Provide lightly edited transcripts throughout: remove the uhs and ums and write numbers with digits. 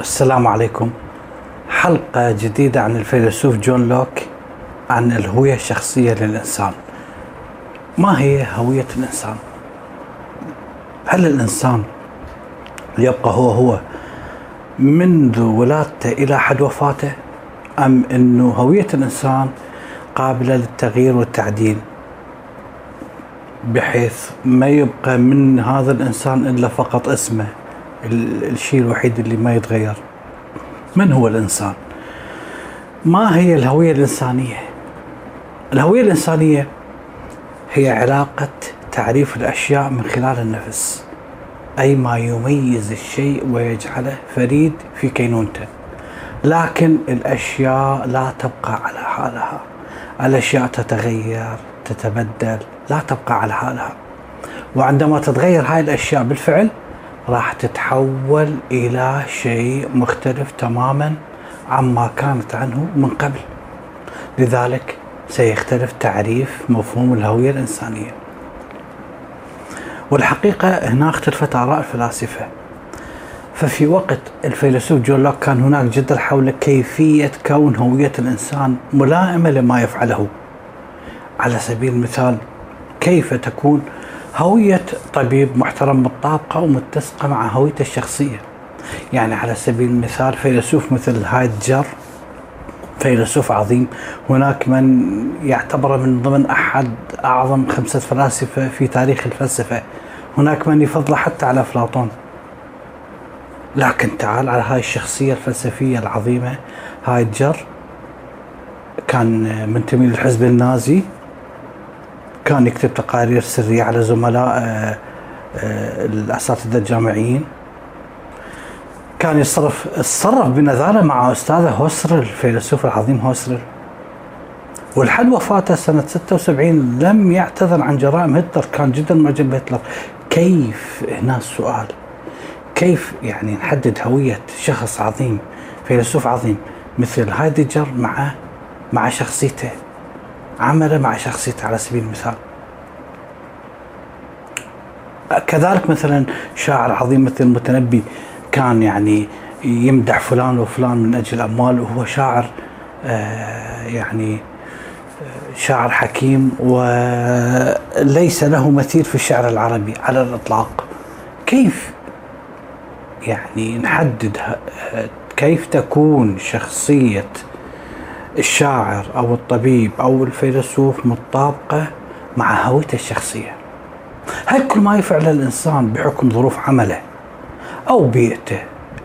السلام عليكم. حلقة جديدة عن الفيلسوف جون لوك عن الهوية الشخصية للإنسان. ما هي هوية الإنسان؟ هل الإنسان يبقى هو منذ ولادته إلى حد وفاته، أم أنه هوية الإنسان قابلة للتغيير والتعديل بحيث ما يبقى من هذا الإنسان إلا فقط اسمه، الشيء الوحيد اللي ما يتغير؟ من هو الإنسان؟ ما هي الهوية الإنسانية؟ الهوية الإنسانية هي علاقة تعريف الأشياء من خلال النفس، أي ما يميز الشيء ويجعله فريد في كينونته. لكن الأشياء لا تبقى على حالها، الأشياء تتغير تتبدل، لا تبقى على حالها. وعندما تتغير هاي الأشياء بالفعل راح تتحول إلى شيء مختلف تماما عما كانت عنه من قبل. لذلك سيختلف تعريف مفهوم الهوية الإنسانية. والحقيقة هنا اختلفت آراء الفلاسفة. ففي وقت الفيلسوف جون لوك كان هناك جدل حول كيفية كون هوية الإنسان ملائمة لما يفعله. على سبيل المثال، كيف تكون هوية طبيب محترم بالطابقة ومتسقة مع هويته الشخصية؟ يعني على سبيل المثال فيلسوف مثل هايدجر، فيلسوف عظيم، هناك من يعتبر من ضمن أحد أعظم 5 فلاسفة في تاريخ الفلسفة، هناك من يفضل حتى على أفلاطون. لكن تعال على هاي الشخصية الفلسفية العظيمة. هايدجر كان منتمي للحزب النازي، كان يكتب تقارير سرية على زملاء الأساتذة الجامعيين، كان يتصرف بنذالة مع أستاذه هوسرل، الفيلسوف العظيم هوسرل. ولحد وفاته سنة 76 لم يعتذر عن جرائم هتلر، كان جدا معجب بهتلر. كيف، هنا السؤال، كيف يعني نحدد هوية شخص عظيم، فيلسوف عظيم مثل هايدجر مع شخصيته، عمله مع شخصيته على سبيل المثال؟ كذلك مثلا شاعر عظيم مثل المتنبي، كان يعني يمدح فلان وفلان من أجل أموال، وهو شاعر شاعر حكيم وليس له مثيل في الشعر العربي على الإطلاق. كيف يعني نحدد كيف تكون شخصية الشاعر أو الطبيب أو الفيلسوف متطابقة مع هويته الشخصية؟ هل كل ما يفعل الإنسان بحكم ظروف عمله أو بيئته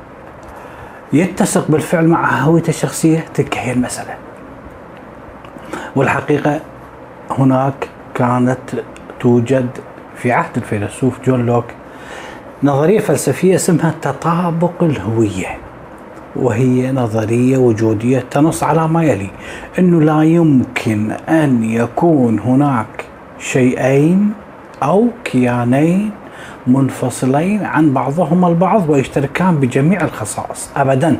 يتسق بالفعل مع هويته الشخصية؟ تلك هي المسألة. والحقيقة هناك كانت توجد في عهد الفيلسوف جون لوك نظرية فلسفية اسمها تطابق الهوية، وهي نظرية وجودية تنص على ما يلي: أنه لا يمكن أن يكون هناك شيئين أو كيانين منفصلين عن بعضهما البعض ويشتركان بجميع الخصائص أبدا.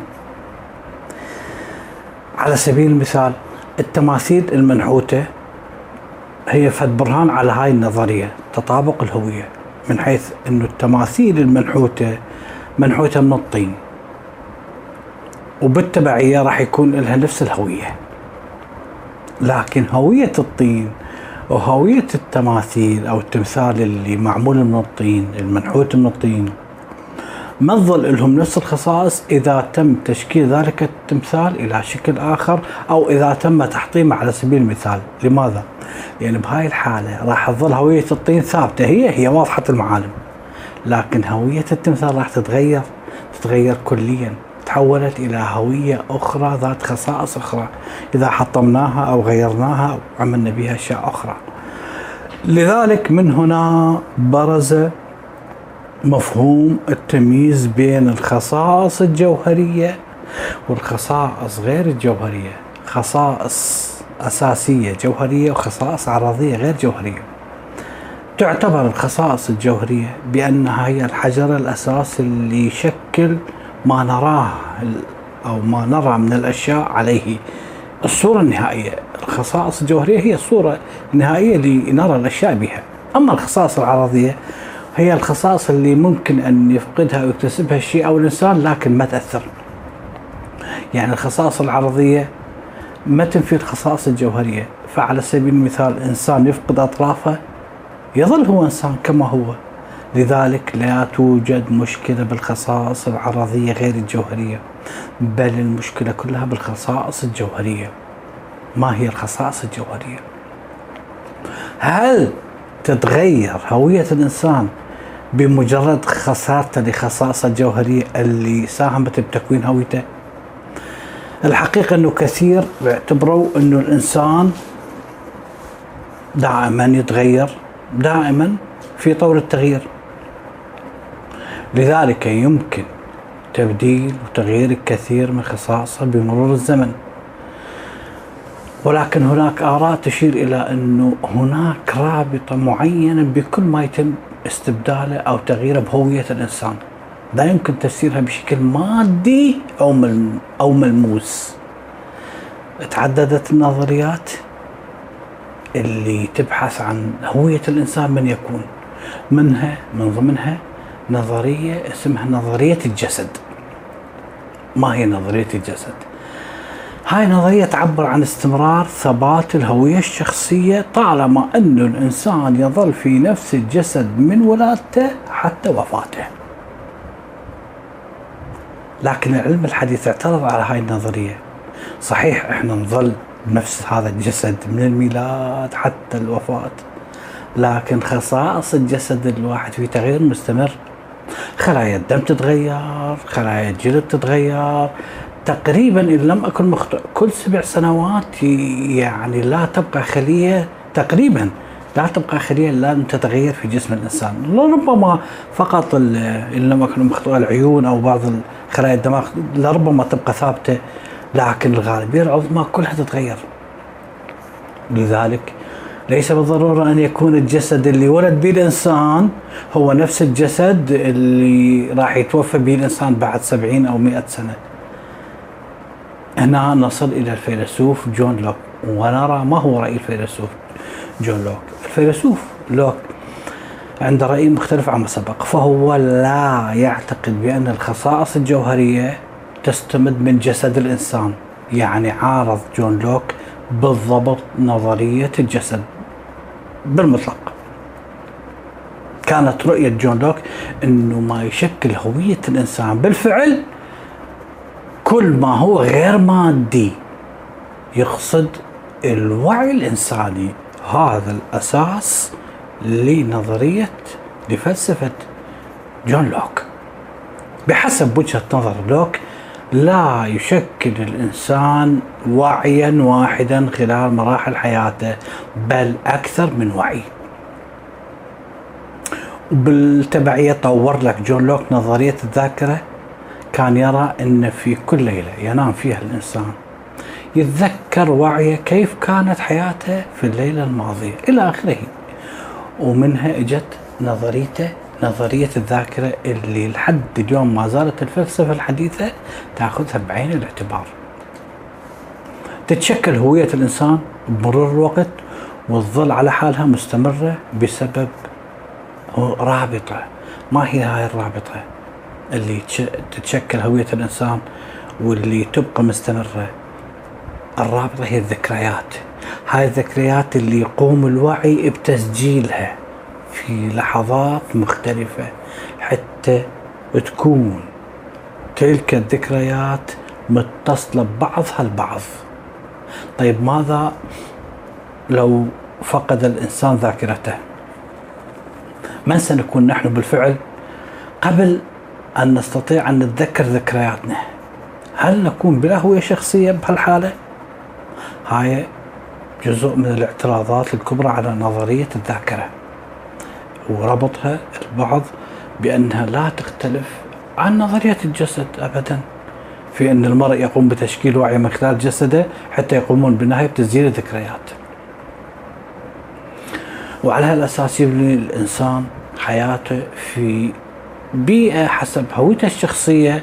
على سبيل المثال، التماثيل المنحوتة هي فد برهان على هاي النظرية تطابق الهوية، من حيث أنه التماثيل المنحوتة منحوتة من الطين، وبالتبعية راح يكون لها نفس الهوية. لكن هوية الطين وهوية التماثيل أو التمثال اللي معمول من الطين، المنحوت من الطين، ما تظل لهم نفس الخصائص إذا تم تشكيل ذلك التمثال إلى شكل آخر، أو إذا تم تحطيمه على سبيل المثال. لماذا؟ لأن بهاي الحالة راح تظل هوية الطين ثابتة، هي واضحة المعالم، لكن هوية التمثال راح تتغير كليا، تحولت إلى هوية أخرى ذات خصائص أخرى إذا حطمناها أو غيرناها أو عملنا بها أشياء أخرى. لذلك من هنا برز مفهوم التمييز بين الخصائص الجوهرية والخصائص غير الجوهرية، خصائص أساسية جوهرية وخصائص عرضية غير جوهرية. تعتبر الخصائص الجوهرية بأنها هي الحجر الأساس اللي يشكل ما نراه أو ما نرى من الأشياء عليه الصورة النهائية. الخصائص الجوهرية هي الصورة النهائية اللي نرى الأشياء بها. أما الخصائص العرضية هي الخصائص اللي ممكن أن يفقدها ويكتسبها الشيء أو الإنسان لكن ما تأثر. يعني الخصائص العرضية ما تنفي الخصائص الجوهرية. فعلى سبيل المثال إنسان يفقد أطرافه يظل هو إنسان كما هو. لذلك لا توجد مشكلة بالخصائص العرضية غير الجوهرية، بل المشكلة كلها بالخصائص الجوهرية. ما هي الخصائص الجوهرية؟ هل تتغير هوية الإنسان بمجرد خسارته لخصائصه الجوهرية اللي ساهمت بتكوين هويته؟ الحقيقة أنه كثير بيعتبروا أنه الإنسان دائما يتغير، دائما في طور التغيير، لذلك يمكن تبديل وتغيير الكثير من خصائصه بمرور الزمن. ولكن هناك آراء تشير إلى أنه هناك رابطة معينة بكل ما يتم استبداله أو تغييره بهوية الإنسان، لا يمكن تفسيرها بشكل مادي أو ملموس. تعددت النظريات اللي تبحث عن هوية الإنسان من يكون، من ضمنها نظرية اسمها نظرية الجسد. ما هي نظرية الجسد؟ هاي نظرية تعبر عن استمرار ثبات الهوية الشخصية طالما أن الإنسان يظل في نفس الجسد من ولادته حتى وفاته. لكن العلم الحديث اعترض على هاي النظرية. صحيح احنا نظل بنفس هذا الجسد من الميلاد حتى الوفاة، لكن خصائص الجسد الواحد في تغيير مستمر. خلايا الدم تتغير، خلايا الجلد تتغير تقريبا، إن لم أكن مخطئ، كل 7 سنوات يعني لا تبقى خلية، تقريبا لا تبقى خلية لن تتغير في جسم الإنسان. لربما فقط إن لم أكن مخطئ العيون أو بعض خلايا الدماغ لربما تبقى ثابتة، لكن الغالبية العظمى كلها تتغير. لذلك ليس بالضرورة أن يكون الجسد اللي ولد به الإنسان هو نفس الجسد اللي راح يتوفى به الإنسان بعد 70 أو 100 سنة. هنا نصل إلى الفيلسوف جون لوك، ونرى ما هو رأي الفيلسوف جون لوك. الفيلسوف لوك عنده رأي مختلف عما سبق، فهو لا يعتقد بأن الخصائص الجوهرية تستمد من جسد الإنسان. يعني عارض جون لوك بالضبط نظرية الجسد بالمطلق. كانت رؤية جون لوك أنه ما يشكل هوية الإنسان بالفعل كل ما هو غير مادي، يقصد الوعي الإنساني. هذا الأساس لفلسفة جون لوك. بحسب وجهة نظر لوك لا يشكل الإنسان وعيا واحدا خلال مراحل حياته، بل أكثر من وعي. وبالتبعية طور لك جون لوك نظرية الذاكرة. كان يرى أن في كل ليلة ينام فيها الإنسان يتذكر وعيه كيف كانت حياته في الليلة الماضية إلى آخره. ومنها اجت نظرية الذاكرة اللي لحد اليوم ما زالت الفلسفة الحديثة تأخذها بعين الاعتبار. تتشكل هوية الإنسان بمرور الوقت وتظل على حالها مستمرة بسبب رابطة. ما هي هاي الرابطة اللي تتشكل هوية الإنسان واللي تبقى مستمرة؟ الرابطة هي الذكريات. هاي الذكريات اللي يقوم الوعي بتسجيلها في لحظات مختلفة حتى تكون تلك الذكريات متصلة ببعضها البعض. طيب ماذا لو فقد الإنسان ذاكرته؟ من سنكون نحن بالفعل قبل أن نستطيع أن نتذكر ذكرياتنا؟ هل نكون بلا هوية شخصية بهالحالة؟ هاي جزء من الاعتراضات الكبرى على نظرية الذاكرة، وربطها البعض بأنها لا تختلف عن نظرية الجسد أبدا، في أن المرء يقوم بتشكيل وعي من خلال جسده حتى يقومون بالنهاية بتسجيل الذكريات. وعلى هالأساس يبني الإنسان حياته في بيئة حسب هويته الشخصية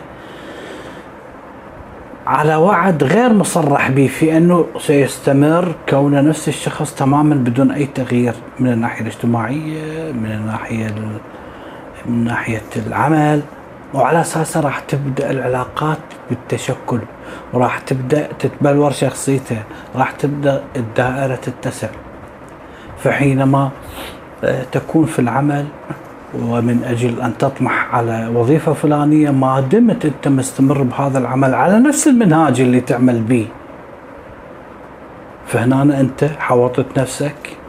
على وعد غير مصرح به في أنه سيستمر كون نفس الشخص تماما بدون أي تغيير من الناحية الاجتماعية، من ناحية العمل، وعلى أساسها راح تبدأ العلاقات بالتشكل، وراح تبدأ تتبلور شخصيته، راح تبدأ الدائرة تتسع. فحينما تكون في العمل ومن أجل أن تطمح على وظيفة فلانية، ما دمت أنت مستمر بهذا العمل على نفس المنهاج اللي تعمل به، فهنا أنت حوطت نفسك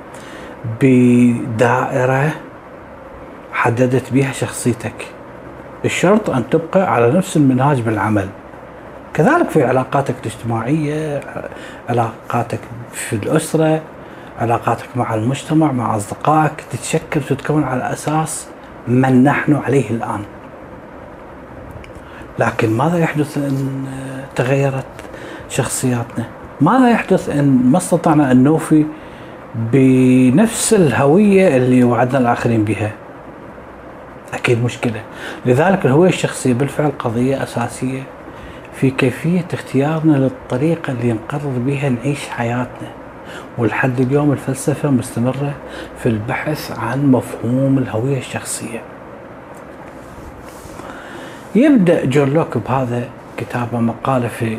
بدائرة حددت بها شخصيتك. الشرط أن تبقى على نفس المنهاج بالعمل. كذلك في علاقاتك الاجتماعية، علاقاتك في الأسرة، علاقاتك مع المجتمع، مع أصدقائك، تتشكل وتتكون على أساس من نحن عليه الآن. لكن ماذا يحدث إن تغيرت شخصياتنا؟ ماذا يحدث إن ما استطعنا أن نوفي بنفس الهوية اللي وعدنا الآخرين بها؟ أكيد مشكلة. لذلك الهوية الشخصية بالفعل قضية أساسية في كيفية اختيارنا للطريقة اللي نقرر بها نعيش حياتنا. ولحد اليوم الفلسفة مستمرة في البحث عن مفهوم الهوية الشخصية. يبدأ جون لوك بهذا كتابه مقالة في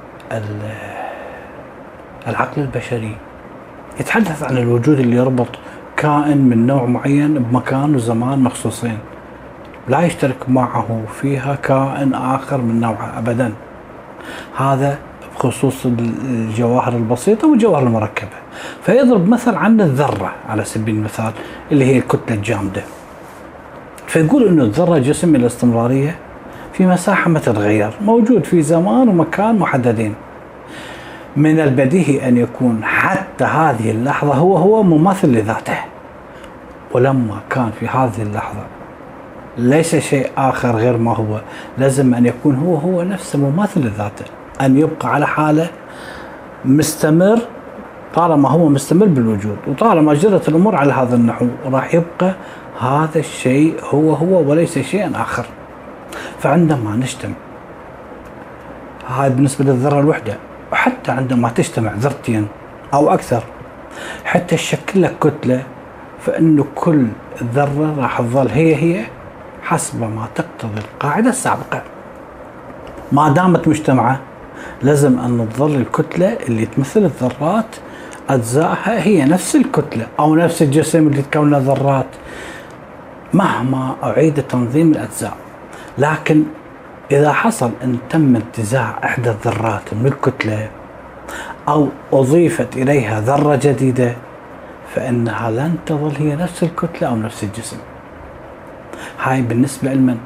العقل البشري، يتحدث عن الوجود اللي يربط كائن من نوع معين بمكان وزمان مخصوصين، لا يشترك معه فيها كائن آخر من نوعه أبدا. هذا بخصوص الجواهر البسيطة والجواهر المركبة. فيضرب مثل عن الذرة على سبيل المثال اللي هي الكتلة الجامدة، فيقول إنه الذرة جسم الاستمرارية في مساحة ما تتغير، موجود في زمان ومكان محددين. من البديهي أن يكون حتى هذه اللحظة هو مماثل لذاته، ولما كان في هذه اللحظة ليس شيء آخر غير ما هو، لازم أن يكون هو نفسه مماثل لذاته، أن يبقى على حاله مستمر طالما هو مستمر بالوجود، وطالما جرت الأمور على هذا النحو راح يبقى هذا الشيء هو وليس شيئا آخر. فعندما نجتمع، هذا بالنسبة للذرة الوحدة، وحتى عندما تجتمع ذرتين أو أكثر حتى تشكل لك كتلة، فإنه كل ذرة راح تظل هي حسب ما تقتضي القاعدة السابقة. ما دامت مجتمعة لازم أن تظل الكتلة اللي تمثل الذرات أجزائها هي نفس الكتلة أو نفس الجسم اللي تكون ذرات مهما أعيد تنظيم الأجزاء. لكن إذا حصل أن تم انتزاع إحدى الذرات من الكتلة أو أضيفت إليها ذرة جديدة، فإنها لن تظل هي نفس الكتلة أو نفس الجسم. هاي بالنسبة لمن؟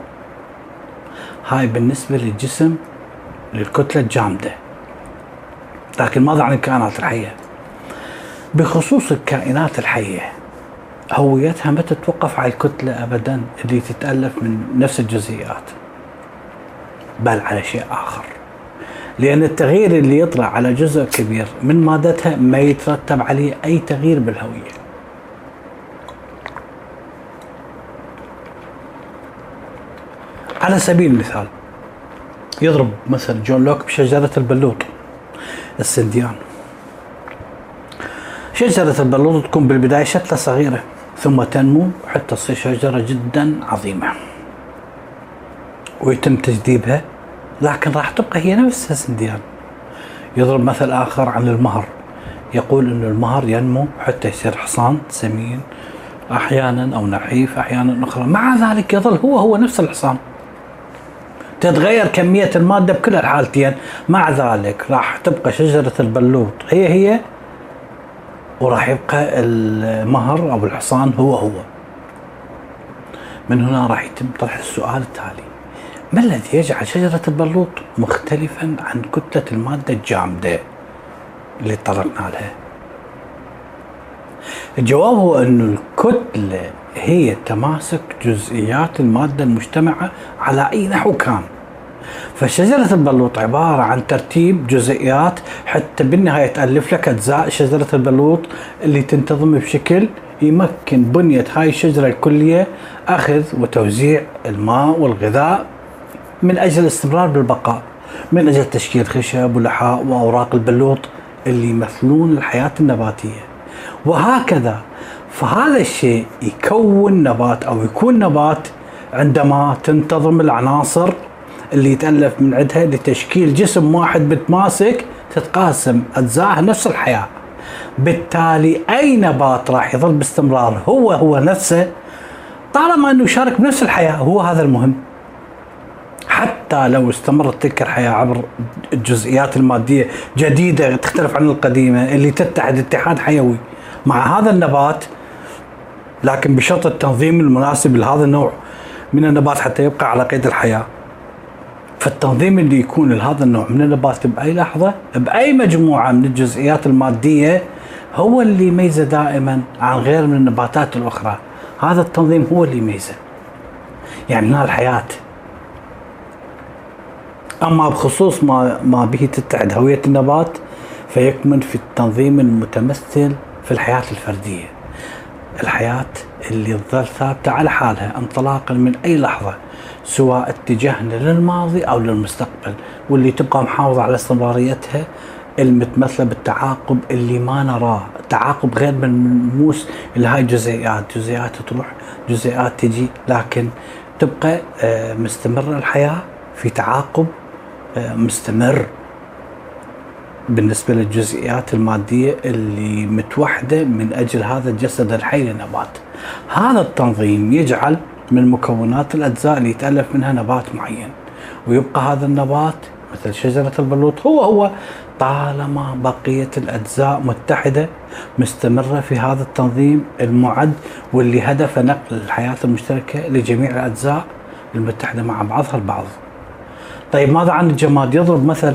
هاي بالنسبة للجسم، للكتلة الجامدة. لكن ماذا عن الكائنات الحية؟ بخصوص الكائنات الحية، هويتها ما تتوقف على الكتلة أبدا اللي تتألف من نفس الجزيئات، بل على شيء آخر. لأن التغيير اللي يطلع على جزء كبير من مادتها ما يترتب عليه أي تغيير بالهوية. على سبيل المثال يضرب مثل جون لوك بشجرة البلوط السنديان. شجرة البلوط تكون بالبداية شتلة صغيرة، ثم تنمو حتى تصير شجرة جدا عظيمة ويتم تجديبها، لكن راح تبقى هي نفسها سنديان. يضرب مثل آخر عن المهر، يقول إنه المهر ينمو حتى يصير حصان سمين أحيانا أو نحيف أحيانا أخرى، مع ذلك يظل هو نفس الحصان. تتغير كمية المادة بكل الحالتين، مع ذلك راح تبقى شجرة البلوط هي وراح يبقى المهر أو الحصان هو. من هنا راح يتم طرح السؤال التالي: ما الذي يجعل شجرة البلوط مختلفا عن كتلة المادة الجامدة اللي طرقنا لها؟ الجواب هو أن الكتلة هي تماسك جزئيات المادة المجتمعة على أي نحو كان. فشجرة البلوط عبارة عن ترتيب جزئيات حتى بالنهاية تألف لك أجزاء شجرة البلوط اللي تنتظم بشكل يمكن بنية هاي الشجرة الكلية أخذ وتوزيع الماء والغذاء من أجل الاستمرار بالبقاء، من أجل تشكيل خشب ولحاء وأوراق البلوط اللي يمثلون الحياة النباتية، وهكذا. فهذا الشيء يكون نبات أو يكون نبات عندما تنتظم العناصر اللي يتألف من عندها لتشكيل جسم واحد متماسك تتقاسم أجزاء نفس الحياة. بالتالي أي نبات راح يظل باستمرار هو نفسه طالما أنه يشارك بنفس الحياة. هو هذا المهم. حتى لو استمرت تلك الحياة عبر الجزئيات المادية جديدة تختلف عن القديمة اللي تتحد اتحاد حيوي مع هذا النبات، لكن بشرط التنظيم المناسب لهذا النوع من النبات حتى يبقى على قيد الحياة. فالتنظيم اللي يكون لهذا النوع من النبات بأي لحظة بأي مجموعة من الجزئيات المادية هو اللي يميزه دائما عن غير من النباتات الأخرى. هذا التنظيم هو اللي يميزه، يعني هنا الحياة. أما بخصوص ما به تتحد هوية النبات فيكمن في التنظيم المتمثل في الحياة الفردية، الحياة اللي تظل ثابتة على حالها انطلاقا من أي لحظة، سواء اتجاهنا للماضي أو للمستقبل، واللي تبقى محافظة على استمراريتها المتمثلة بالتعاقب اللي ما نراه، تعاقب غير ملموس. اللي هاي جزئيات تروح، جزئيات تجي، لكن تبقى مستمرة الحياة في تعاقب مستمر بالنسبة للجزئيات المادية اللي متوحدة من أجل هذا الجسد الحي للنبات. هذا التنظيم يجعل من مكونات الأجزاء اللي يتألف منها نبات معين، ويبقى هذا النبات مثل شجرة البلوط هو طالما بقية الأجزاء متحدة مستمرة في هذا التنظيم المعد، واللي هدف نقل الحياة المشتركة لجميع الأجزاء المتحدة مع بعضها البعض. طيب ماذا عن الجماد؟ يضرب مثل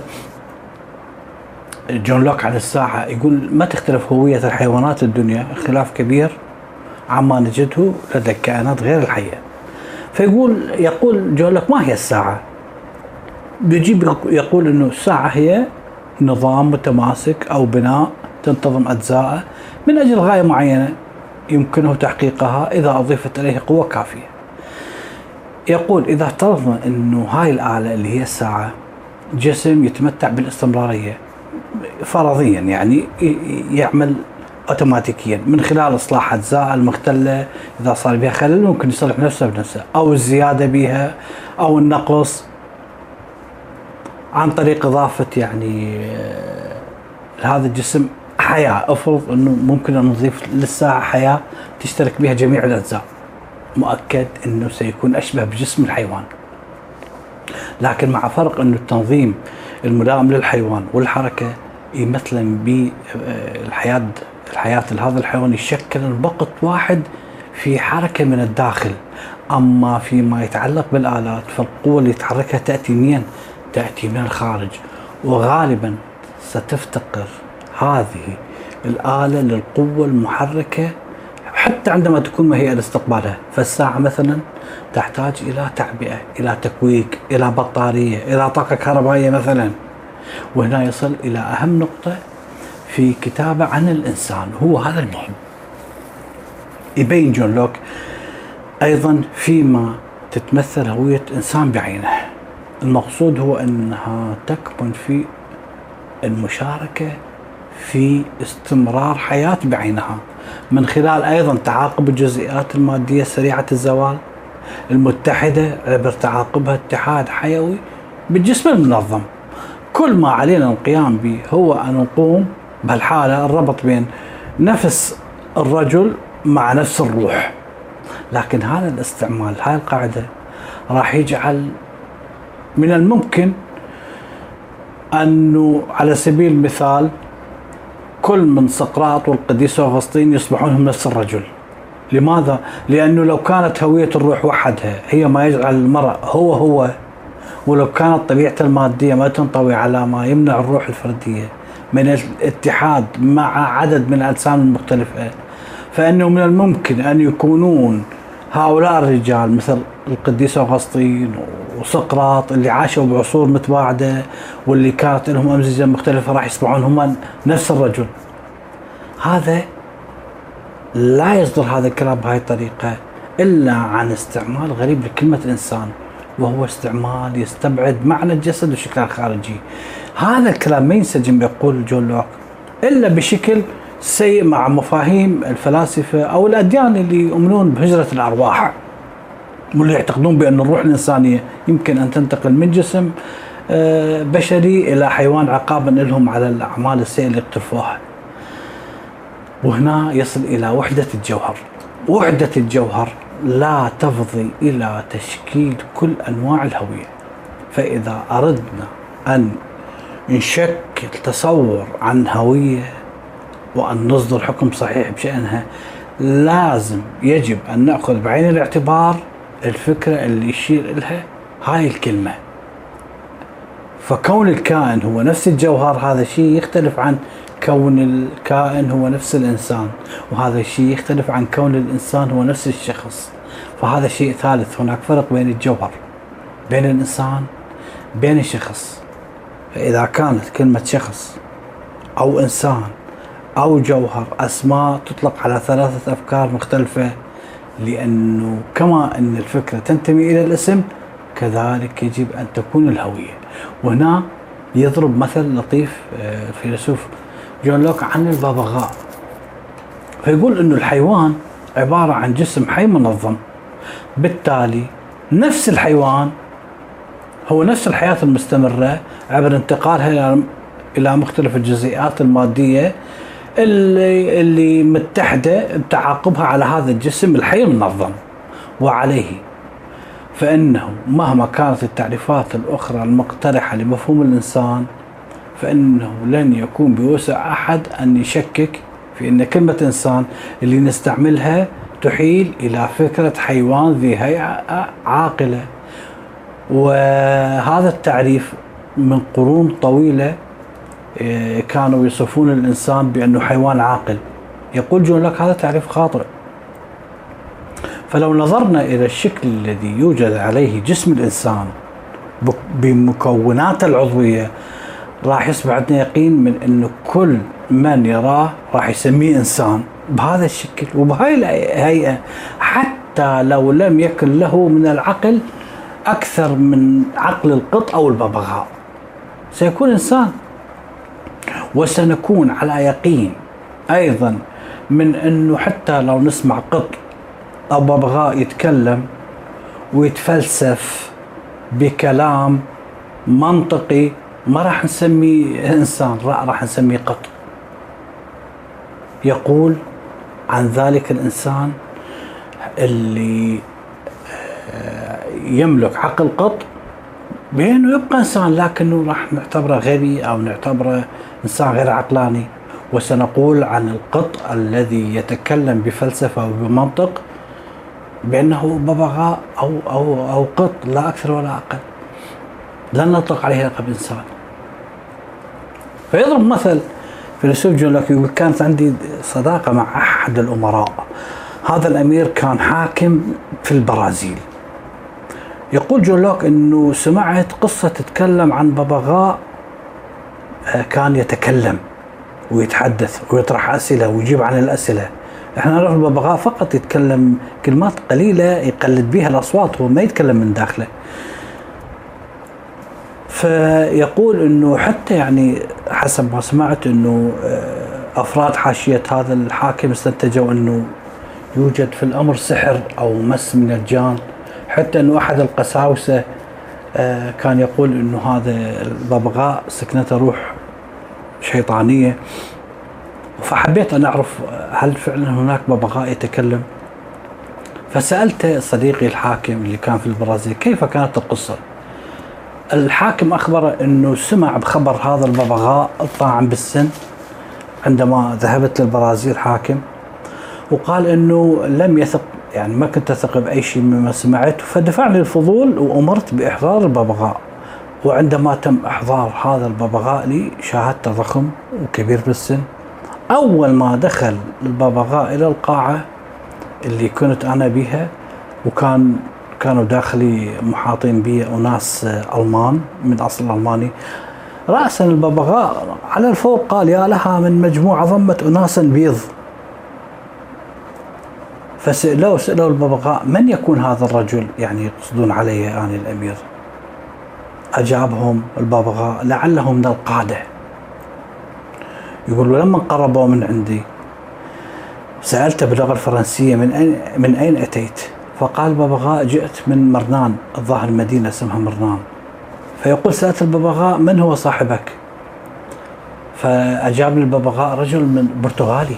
جون لوك على الساعة، يقول ما تختلف هوية الحيوانات الدنيا اختلاف كبير عما نجده لدى الكائنات غير الحية. يقول جون لوك ما هي الساعة؟ بيجيب يقول انه الساعة هي نظام متماسك او بناء تنتظم اجزاءه من اجل غاية معينة يمكنه تحقيقها اذا اضيفت اليه قوة كافية. يقول اذا افترضنا انه هاي الآلة اللي هي الساعة جسم يتمتع بالاستمرارية فرضيا، يعني يعمل اوتوماتيكيا من خلال اصلاح اجزاء المختلة، اذا صار بها خلل ممكن يصلح نفسه بنفسه، او الزيادة بها او النقص عن طريق اضافة يعني لهذا الجسم حياة. افرض انه ممكن ان نضيف للساعة حياة تشترك بها جميع الاجزاء، مؤكد انه سيكون اشبه بجسم الحيوان، لكن مع فرق انه التنظيم الملائم للحيوان والحركة مثلا بالحياة لهذا الحيوان يشكل الوقت واحد في حركة من الداخل. اما فيما يتعلق بالآلات فالقوة اللي تحركها تأتي من الخارج، وغالبا ستفتقر هذه الآلة للقوة المحركة حتى عندما تكون مهيئة لاستقبالها. فالساعة مثلا تحتاج إلى تعبئة، إلى تكويك، إلى بطارية، إلى طاقة كهربائية مثلا. وهنا يصل إلى أهم نقطة في كتابة عن الإنسان، هو هذا المهم. يبين جون لوك أيضا فيما تتمثل هوية إنسان بعينه، المقصود هو أنها تكمن في المشاركة في استمرار حياة بعينها من خلال أيضا تعاقب الجزيئات المادية سريعة الزوال المتحدة عبر تعاقبها اتحاد حيوي بالجسم المنظم. كل ما علينا القيام به هو أن نقوم بهالحالة الربط بين نفس الرجل مع نفس الروح. لكن هذا الاستعمال، هاي القاعدة راح يجعل من الممكن أنه على سبيل المثال كل من سقراط والقديس أغسطين يصبحون هم نفس الرجل. لماذا؟ لأنه لو كانت هوية الروح وحدها هي ما يجعل المرء هو، ولو كانت طبيعته المادية ما تنطوي على ما يمنع الروح الفردية من الاتحاد مع عدد من الأجسام المختلفة، فإنه من الممكن أن يكونون هؤلاء الرجال مثل القديس أغسطين وسقراط اللي عاشوا بعصور متباعدة واللي كانت لهم أمزجة مختلفة راح يصبحون هم نفس الرجل. هذا لا يصدر هذا الكلام بهاي الطريقة إلا عن استعمال غريب لكلمة الإنسان، وهو استعمال يستبعد معنى الجسد وشكله الخارجي. هذا الكلام ما ينسجم يقول جون لوك إلا بشكل سيء مع مفاهيم الفلاسفة أو الأديان اللي يؤمنون بهجرة الأرواح. واللي يعتقدون بأن الروح الإنسانية يمكن أن تنتقل من جسم بشري إلى حيوان عقابا لهم على الأعمال السيئة اللي اقترفوها. وهنا يصل إلى وحدة الجوهر. وحدة الجوهر لا تفضي إلى تشكيل كل أنواع الهوية. فإذا أردنا أن نشكل تصور عن هوية وأن نصدر حكم صحيح بشأنها، لازم يجب أن نأخذ بعين الاعتبار الفكرة اللي يشير إلها هاي الكلمة. فكون الكائن هو نفس الجوهر هذا شيء يختلف عن كون الكائن هو نفس الإنسان، وهذا الشيء يختلف عن كون الإنسان هو نفس الشخص. فهذا شيء ثالث. هناك فرق بين الجوهر، بين الإنسان، بين الشخص. فإذا كانت كلمة شخص أو إنسان أو جوهر أسماء تطلق على ثلاثة أفكار مختلفة، لأنه كما أن الفكرة تنتمي إلى الاسم كذلك يجب أن تكون الهوية. وهنا يضرب مثل لطيف الفيلسوف جون لوك عن الببغاء، فيقول أنه الحيوان عبارة عن جسم حي منظم، بالتالي نفس الحيوان هو نفس الحياة المستمرة عبر انتقالها إلى مختلف الجزيئات المادية اللي متحدة بتعاقبها على هذا الجسم الحي المنظم. وعليه فإنه مهما كانت التعريفات الأخرى المقترحة لمفهوم الإنسان، فإنه لن يكون بوسع أحد أن يشكك في أن كلمة إنسان اللي نستعملها تحيل إلى فكرة حيوان ذي هيئة عاقلة. وهذا التعريف من قرون طويلة كانوا يصفون الإنسان بأنه حيوان عاقل. يقول جون لوك هذا تعريف خاطئ. فلو نظرنا إلى الشكل الذي يوجد عليه جسم الإنسان بمكوناته العضوية، راح يصبح عندنا يقين من أنه كل من يراه راح يسميه إنسان بهذا الشكل وبهاي الهيئة، حتى لو لم يكن له من العقل أكثر من عقل القط أو الببغاء، سيكون إنسان. وسنكون على يقين أيضا من أنه حتى لو نسمع قط أو ببغاء يتكلم ويتفلسف بكلام منطقي، ما راح نسميه إنسان، راح نسميه قط. يقول عن ذلك الإنسان اللي يملك عقل قط بأنه يبقى إنسان، لكنه راح نعتبره غبي أو نعتبره إنسان غير عقلاني. وسنقول عن القط الذي يتكلم بفلسفة وبمنطق بأنه ببغاء أو قط لا أكثر ولا أقل، لن نطلق عليه لقب إنسان. فيضرب مثل فيلسوف جون لوك يقول كانت عندي صداقة مع أحد الأمراء، هذا الأمير كان حاكم في البرازيل. يقول جون لوك أنه سمعت قصة تتكلم عن ببغاء كان يتكلم ويتحدث ويطرح أسئلة ويجيب عن الأسئلة. احنا نعرف الببغاء فقط يتكلم كلمات قليلة يقلد بها الأصوات، هو ما يتكلم من داخله. فيقول انه حتى يعني حسب ما سمعت انه افراد حاشية هذا الحاكم استنتجوا انه يوجد في الامر سحر او مس من الجان، حتى انه احد القساوسة كان يقول انه هذا الببغاء سكنته روح شيطانية. فحبيت ان اعرف هل فعلا هناك ببغاء يتكلم. فسألت صديقي الحاكم اللي كان في البرازيل كيف كانت القصة. الحاكم أخبره أنه سمع بخبر هذا الببغاء الطاعن بالسن عندما ذهبت للبرازيل حاكم، وقال أنه لم يثق، يعني ما كنت أثق بأي شيء مما سمعته، فدفعني الفضول وأمرت بإحضار الببغاء. وعندما تم إحضار هذا الببغاء لي شاهدته ضخم وكبير بالسن. أول ما دخل الببغاء إلى القاعة اللي كنت أنا بها، كانوا داخلي محاطين بي أناس ألمان من أصل ألماني، رأسا الببغاء على الفوق قال يا لها من مجموعة ضمت أناسا بيض. سألوا الببغاء من يكون هذا الرجل، يعني يقصدون عليه يعني الأمير. أجابهم الببغاء لعله من القادة. يقول لما قربوا من عندي سألت باللغة الفرنسية من أين أتيت، فقال الببغاء جئت من مرنان، الظاهر مدينة اسمها مرنان. فيقول سألت الببغاء من هو صاحبك؟ فأجاب الببغاء رجل من برتغالي.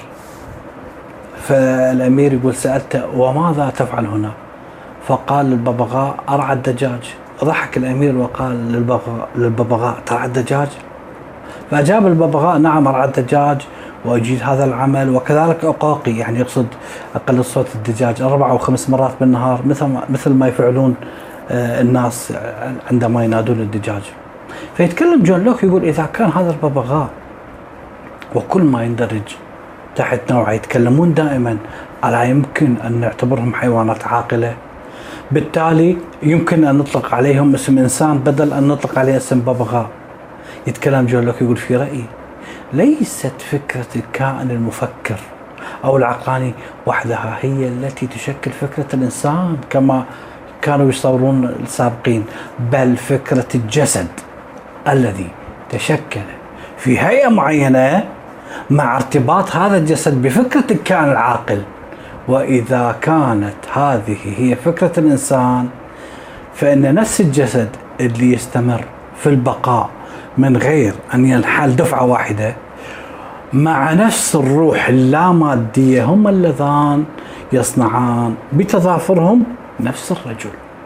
فالأمير يقول سألته وماذا تفعل هنا؟ فقال الببغاء أرعى الدجاج. ضحك الأمير وقال للببغاء ترعى الدجاج؟ فأجاب الببغاء نعم أرعى الدجاج وأجيد هذا العمل، وكذلك أقاقي، يعني يقصد أقل صوت الدجاج 4 أو 5 مرات بالنهار مثل ما يفعلون الناس عندما ينادون الدجاج. فيتكلم جون لوك يقول إذا كان هذا الببغاء وكل ما يندرج تحت نوعه يتكلمون دائما، ألا يمكن أن نعتبرهم حيوانات عاقلة؟ بالتالي يمكن أن نطلق عليهم اسم إنسان بدل أن نطلق عليه اسم ببغاء. يتكلم جون لوك يقول في رأيي ليست فكرة الكائن المفكر أو العقلاني وحدها هي التي تشكل فكرة الإنسان كما كانوا يصورون السابقين، بل فكرة الجسد الذي تشكل في هيئة معينة مع ارتباط هذا الجسد بفكرة الكائن العاقل. وإذا كانت هذه هي فكرة الإنسان فإن نفس الجسد اللي يستمر في البقاء من غير أن ينحل دفعة واحدة مع نفس الروح اللامادية هم اللذان يصنعان بتضافرهم نفس الرجل.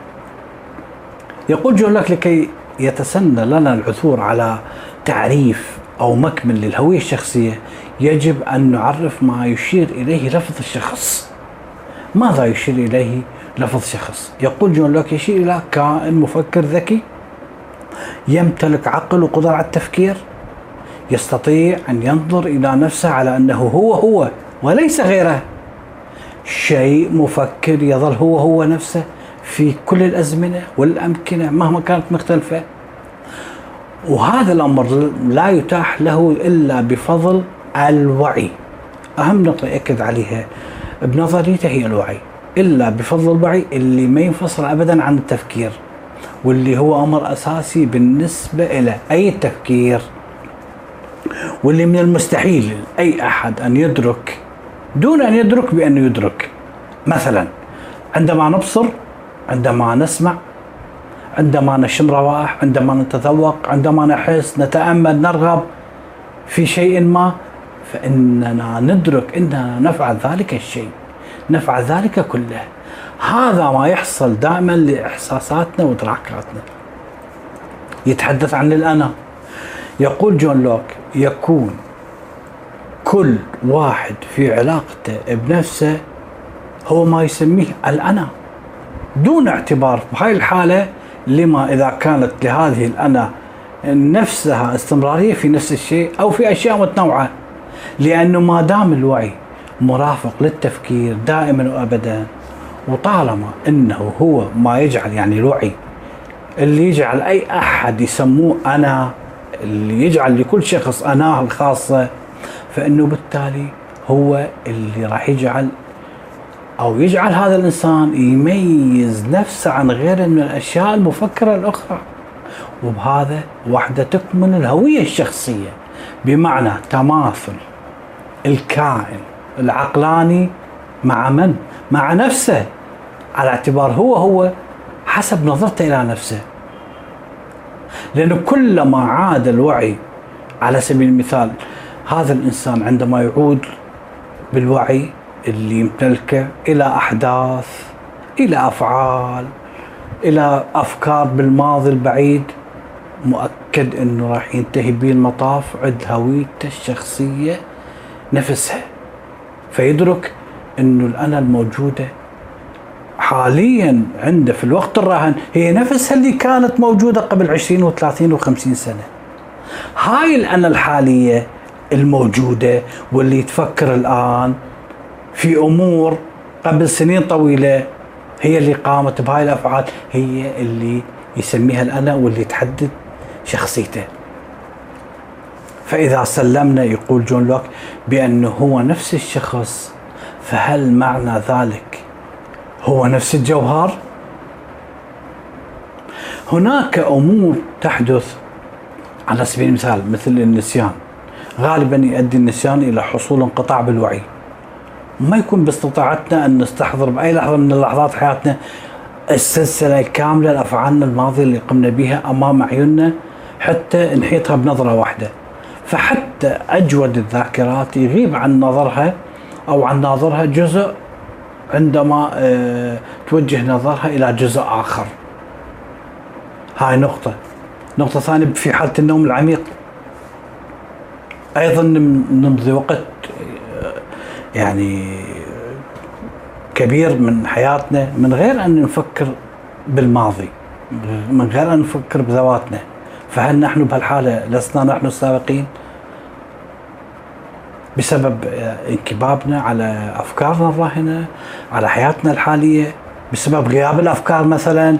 يقول جون لوك لكي يتسنى لنا العثور على تعريف أو مكمل للهوية الشخصية يجب أن نعرف ما يشير إليه لفظ الشخص. ماذا يشير إليه لفظ شخص؟ يقول جون لوك يشير إلى كائن مفكر ذكي يمتلك عقل وقدرة على التفكير، يستطيع أن ينظر إلى نفسه على أنه هو وليس غيره، شيء مفكر يظل هو نفسه في كل الأزمنة والأمكنة مهما كانت مختلفة. وهذا الأمر لا يتاح له إلا بفضل الوعي. أهم نقطة يأكد عليها بنظريته هي الوعي، إلا بفضل الوعي اللي ما ينفصل أبدا عن التفكير، واللي هو أمر أساسي بالنسبة إلى أي تفكير، واللي من المستحيل أي أحد أن يدرك دون أن يدرك بأنه يدرك. مثلا عندما نبصر، عندما نسمع، عندما نشم روائح، عندما نتذوق، عندما نحس، نتأمل، نرغب في شيء ما، فإننا ندرك أننا نفعل ذلك الشيء، نفعل ذلك كله. هذا ما يحصل دائما لإحساساتنا وإدراكاتنا. يتحدث عن الأنا. يقول جون لوك يكون كل واحد في علاقته بنفسه هو ما يسميه الأنا دون اعتبار بهاي الحالة لما إذا كانت لهذه الأنا نفسها استمرارية في نفس الشيء أو في أشياء متنوعة، لأنه ما دام الوعي مرافق للتفكير دائما وأبدا، وطالما أنه هو ما يجعل، يعني الوعي اللي يجعل أي أحد يسموه أنا، اللي يجعل لكل شخص أناه الخاصة، فإنه بالتالي هو اللي راح يجعل هذا الإنسان يميز نفسه عن غيره من الأشياء المفكرة الأخرى. وبهذا وحدة تكمن الهوية الشخصية، بمعنى تماثل الكائن العقلاني مع من؟ مع نفسه، على اعتبار هو حسب نظرته إلى نفسه. لأنه كلما عاد الوعي، على سبيل المثال هذا الإنسان عندما يعود بالوعي اللي يمتلكه إلى أحداث، إلى أفعال، إلى أفكار بالماضي البعيد، مؤكد أنه راح ينتهي به المطاف عند هويته الشخصية نفسها، فيدرك أنه الأنا الموجودة حاليا عنده في الوقت الراهن هي نفسها اللي كانت موجودة قبل 20 و30 و50 سنة. هاي الأنا الحالية الموجودة واللي تفكر الآن في أمور قبل سنين طويلة هي اللي قامت بهاي الأفعال، هي اللي يسميها الأنا واللي تحدد شخصيته. فإذا سلمنا، يقول جون لوك، بأنه هو نفس الشخص، فهل معنى ذلك هو نفس الجوهر؟ هناك أمور تحدث على سبيل المثال مثل النسيان، غالبا يؤدي النسيان إلى حصول انقطاع بالوعي، ما يكون باستطاعتنا أن نستحضر بأي لحظة من لحظات حياتنا السلسلة الكاملة لأفعالنا الماضية اللي قمنا بها أمام عيوننا حتى نحيطها بنظرة واحدة. فحتى أجود الذاكرات يغيب عن نظرها أو عن ناظرها جزء عندما توجه نظرها إلى جزء آخر. هاي نقطة ثانية في حالة النوم العميق، أيضا نمضي وقت يعني كبير من حياتنا من غير أن نفكر بالماضي، من غير أن نفكر بذواتنا. فهل نحن بهالحالة لسنا نحن السابقين بسبب انكبابنا على أفكارنا الراهنة على حياتنا الحالية، بسبب غياب الأفكار مثلا؟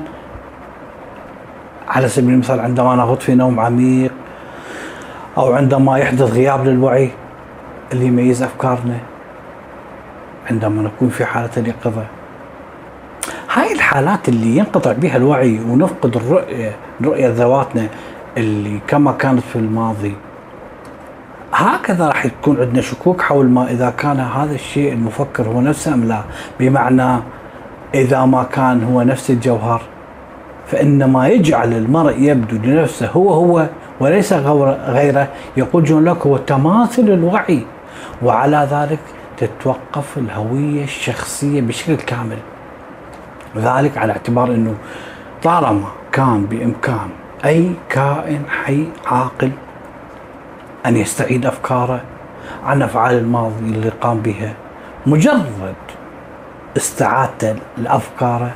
على سبيل المثال عندما نغوص في نوم عميق أو عندما يحدث غياب للوعي اللي يميز أفكارنا، عندما نكون في حالة اليقظة، هاي الحالات اللي ينقطع بها الوعي ونفقد رؤية ذواتنا اللي كما كانت في الماضي. هكذا راح يكون عندنا شكوك حول ما إذا كان هذا الشيء المفكر هو نفسه أم لا. بمعنى إذا ما كان هو نفس الجوهر فإن ما يجعل المرء يبدو لنفسه هو وليس غيره، يقول جون لوك، هو تماثل الوعي، وعلى ذلك تتوقف الهوية الشخصية بشكل كامل. وذلك على اعتبار أنه طالما كان بإمكان أي كائن حي عاقل أن يستعيد أفكاره عن أفعال الماضي اللي قام بها، مجرد استعادته لأفكاره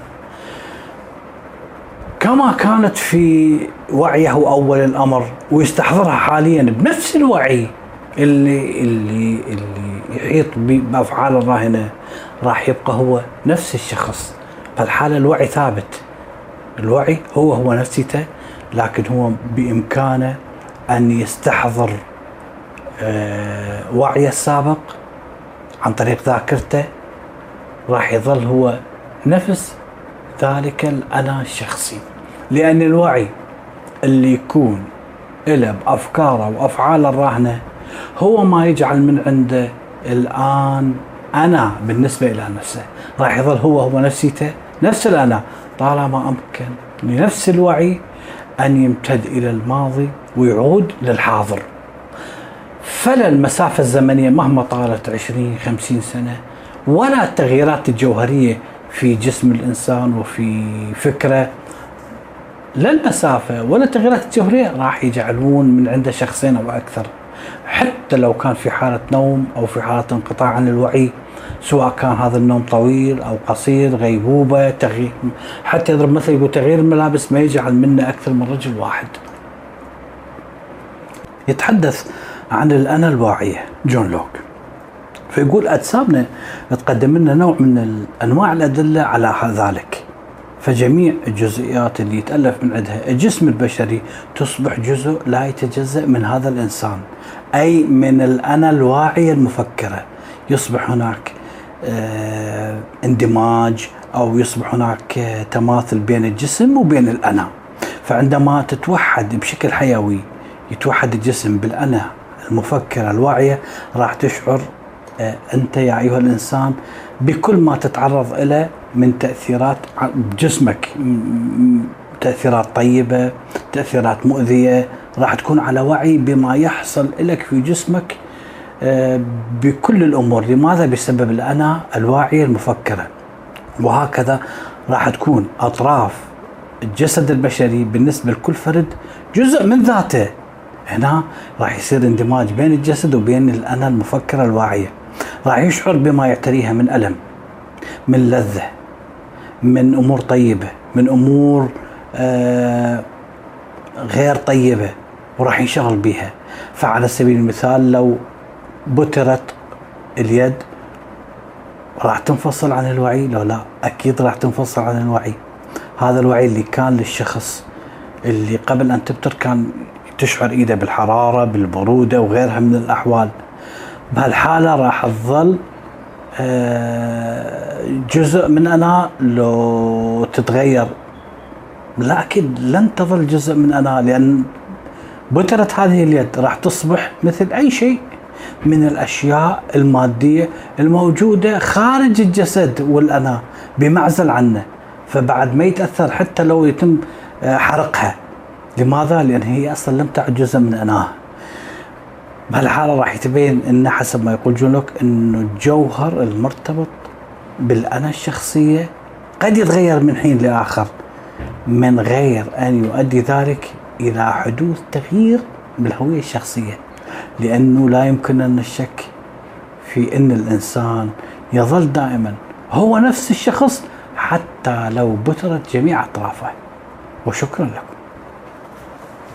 كما كانت في وعيه أول الأمر ويستحضرها حاليا بنفس الوعي اللي يحيط بأفعال الراهنة، راح يبقى هو نفس الشخص. فالحالة الوعي ثابت، الوعي هو نفسيته، لكن هو بإمكانه أن يستحضر وعيه السابق عن طريق ذاكرته، راح يظل هو نفس ذلك الأنا الشخصي. لأن الوعي اللي يكون له بأفكاره وأفعاله الراهنة هو ما يجعل من عنده الآن أنا بالنسبة إلى نفسه، راح يظل هو نفسيته نفس الأنا، طالما أمكن لنفس الوعي أن يمتد إلى الماضي ويعود للحاضر. فلا المسافة الزمنية مهما طالت 20-50 سنة ولا التغييرات الجوهرية في جسم الإنسان وفي فكرة، لا المسافة ولا التغييرات الجوهرية راح يجعلون من عنده شخصين أو أكثر، حتى لو كان في حالة نوم أو في حالة انقطاع عن الوعي، سواء كان هذا النوم طويل أو قصير، غيبوبة، تغيير، حتى يضرب مثل يقول تغيير الملابس ما يجعل منه أكثر من رجل واحد. يتحدث عن الأنا الواعية جون لوك، فيقول أجسامنا تقدم لنا نوع من أنواع الأدلة على ذلك، فجميع الجزئيات اللي يتألف من عندها الجسم البشري تصبح جزء لا يتجزأ من هذا الإنسان، أي من الأنا الواعية المفكرة. يصبح هناك اندماج أو يصبح هناك تماثل بين الجسم وبين الأنا. فعندما تتوحد بشكل حيوي، يتوحد الجسم بالأنا المفكرة الواعية، راح تشعر أنت يا أيها الإنسان بكل ما تتعرض إليه من تأثيرات بجسمك، تأثيرات طيبة، تأثيرات مؤذية، راح تكون على وعي بما يحصل لك في جسمك بكل الأمور. لماذا؟ بسبب الأنا الواعية المفكرة. وهكذا راح تكون أطراف الجسد البشري بالنسبة لكل فرد جزء من ذاته. هنا راح يصير اندماج بين الجسد وبين الأنا المفكرة الواعية، راح يشعر بما يعتريها من ألم، من لذة، من أمور طيبة، من أمور غير طيبة، وراح ينشغل بها. فعلى سبيل المثال لو بترت اليد راح تنفصل عن الوعي؟ لا، أكيد راح تنفصل عن الوعي. هذا الوعي اللي كان للشخص اللي قبل أن تبتر كان تشعر إيده بالحرارة، بالبرودة وغيرها من الأحوال، بهالحالة راح تظل جزء من أنا. لو تتغير لكن لن تظل جزء من أنا، لأن بترت هذه اليد راح تصبح مثل أي شيء من الأشياء المادية الموجودة خارج الجسد والأنا بمعزل عنه، فبعد ما يتأثر حتى لو يتم حرقها. لماذا؟ لأن هي أصلا لم تعد جزء من أناه. بهالحالة راح يتبين أن حسب ما يقول جون لوك أنه الجوهر المرتبط بالأنا الشخصية قد يتغير من حين لآخر من غير أن يؤدي ذلك إلى حدوث تغيير بالهوية الشخصية، لأنه لا يمكن أن نشك في أن الإنسان يظل دائما هو نفس الشخص حتى لو بترت جميع أطرافه. وشكرا لكم.